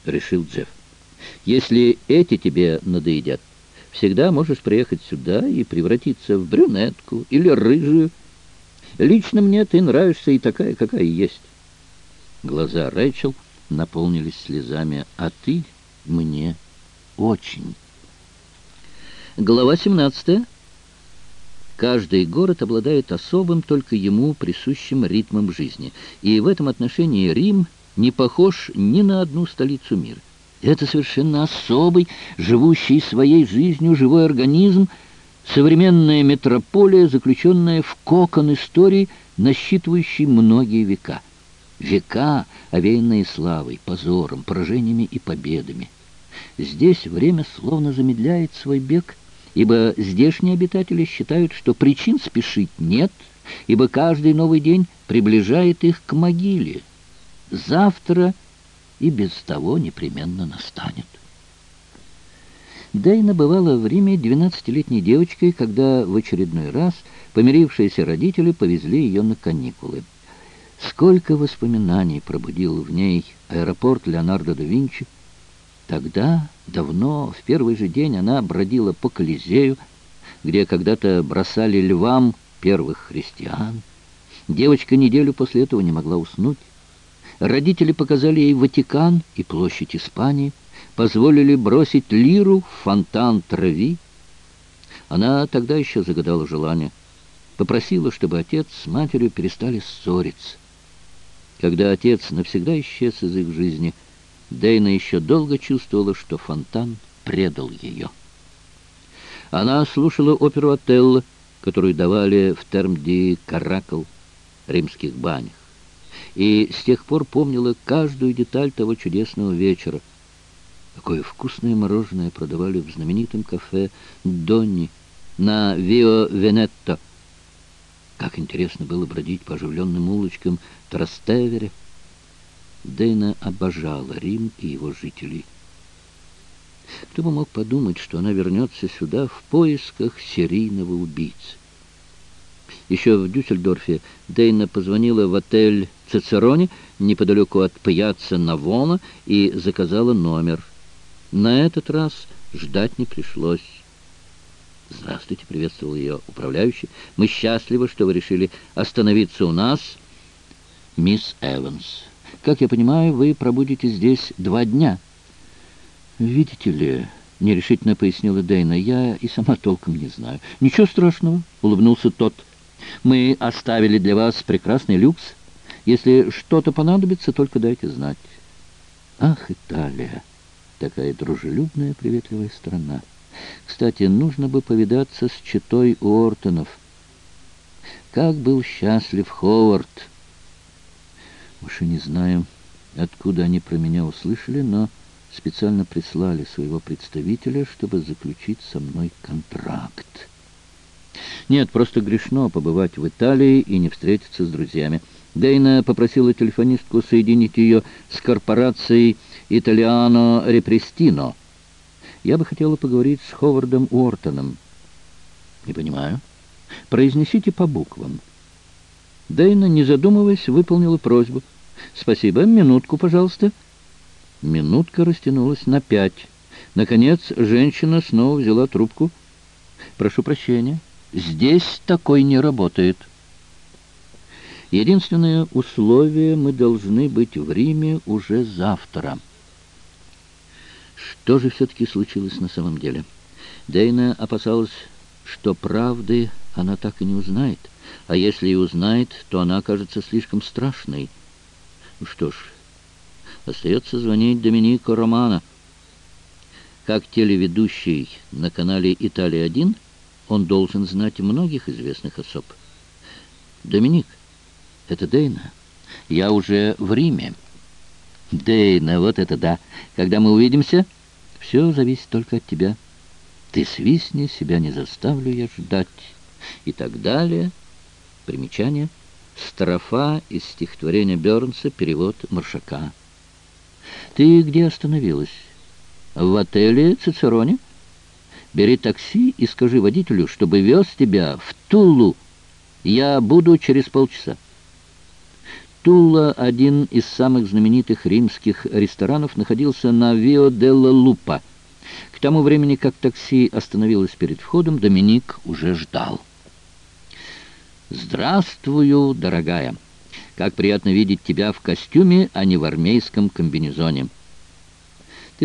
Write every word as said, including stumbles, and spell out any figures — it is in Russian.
— решил Джефф. «Если эти тебе надоедят, всегда можешь приехать сюда и превратиться в брюнетку или рыжую. Лично мне ты нравишься и такая, какая есть». Глаза Рэйчел наполнились слезами. «А ты мне очень». Глава семнадцатая. Каждый город обладает особым, только ему присущим ритмом жизни. И в этом отношении Рим не похож ни на одну столицу мира. Это совершенно особый, живущий своей жизнью живой организм, современная метрополия, заключенная в кокон истории, насчитывающий многие века. Века, овеянные славой, позором, поражениями и победами. Здесь время словно замедляет свой бег, ибо здешние обитатели считают, что причин спешить нет, ибо каждый новый день приближает их к могиле. Завтра и без того непременно настанет. Дейна бывала в Риме двенадцатилетней девочкой, когда в очередной раз помирившиеся родители повезли ее на каникулы. Сколько воспоминаний пробудил в ней аэропорт Леонардо да Винчи. Тогда, давно, в первый же день она бродила по Колизею, где когда-то бросали львам первых христиан. Девочка неделю после этого не могла уснуть. Родители показали ей Ватикан и площадь Испании, позволили бросить лиру в фонтан Треви. Она тогда еще загадала желание. Попросила, чтобы отец с матерью перестали ссориться. Когда отец навсегда исчез из их жизни, Дейна еще долго чувствовала, что фонтан предал ее. Она слушала оперу «Отелло», которую давали в Терм-ди-Каракл, римских банях, и с тех пор помнила каждую деталь того чудесного вечера. Какое вкусное мороженое продавали в знаменитом кафе «Донни» на Вио Венетто. Как интересно было бродить по оживленным улочкам Трастевере. Дейна обожала Рим и его жителей. Кто бы мог подумать, что она вернется сюда в поисках серийного убийцы. Еще в Дюссельдорфе Дейна позвонила в отель «Цицероне» неподалеку от Пьяцца Навона и заказала номер. На этот раз ждать не пришлось. «Здравствуйте», — приветствовал ее управляющий. «Мы счастливы, что вы решили остановиться у нас, мисс Эванс. Как я понимаю, вы пробудете здесь два дня». «Видите ли», — нерешительно пояснила Дейна, — «я и сама толком не знаю». «Ничего страшного», — улыбнулся тот. «Мы оставили для вас прекрасный люкс. Если что-то понадобится, только дайте знать». Ах, Италия! Такая дружелюбная, приветливая страна. Кстати, нужно бы повидаться с четой Уортонов. Как был счастлив Ховард! Уж и не знаю, откуда они про меня услышали, но специально прислали своего представителя, чтобы заключить со мной контракт. Нет, просто грешно побывать в Италии и не встретиться с друзьями. Дейна попросила телефонистку соединить ее с корпорацией «Италиано Репрестино». Я бы хотела поговорить с Ховардом Уортоном. Не понимаю. Произнесите по буквам. Дейна, не задумываясь, выполнила просьбу. Спасибо. Минутку, пожалуйста. Минутка растянулась на пять. Наконец, женщина снова взяла трубку. Прошу прощения. Здесь такой не работает. Единственное условие — мы должны быть в Риме уже завтра. Что же все-таки случилось на самом деле? Дейна опасалась, что правды она так и не узнает. А если и узнает, то она окажется слишком страшной. Ну что ж, остается звонить Доминико Романо. Как телеведущий на канале «Италия-один», он должен знать многих известных особ. «Доминик, это Дейна. Я уже в Риме». «Дейна, вот это да! Когда мы увидимся?» «Все зависит только от тебя. Ты свистни, себя не заставлю я ждать». И так далее. Примечание. Строфа из стихотворения Бёрнса, перевод Маршака. «Ты где остановилась?» «В отеле Цицероне. Бери такси и скажи водителю, чтобы вез тебя в Тулу. Я буду через полчаса». Тула, один из самых знаменитых римских ресторанов, находился на Вио делла Лупа. К тому времени, как такси остановилось перед входом, Доминик уже ждал. «Здравствую, дорогая! Как приятно видеть тебя в костюме, а не в армейском комбинезоне!»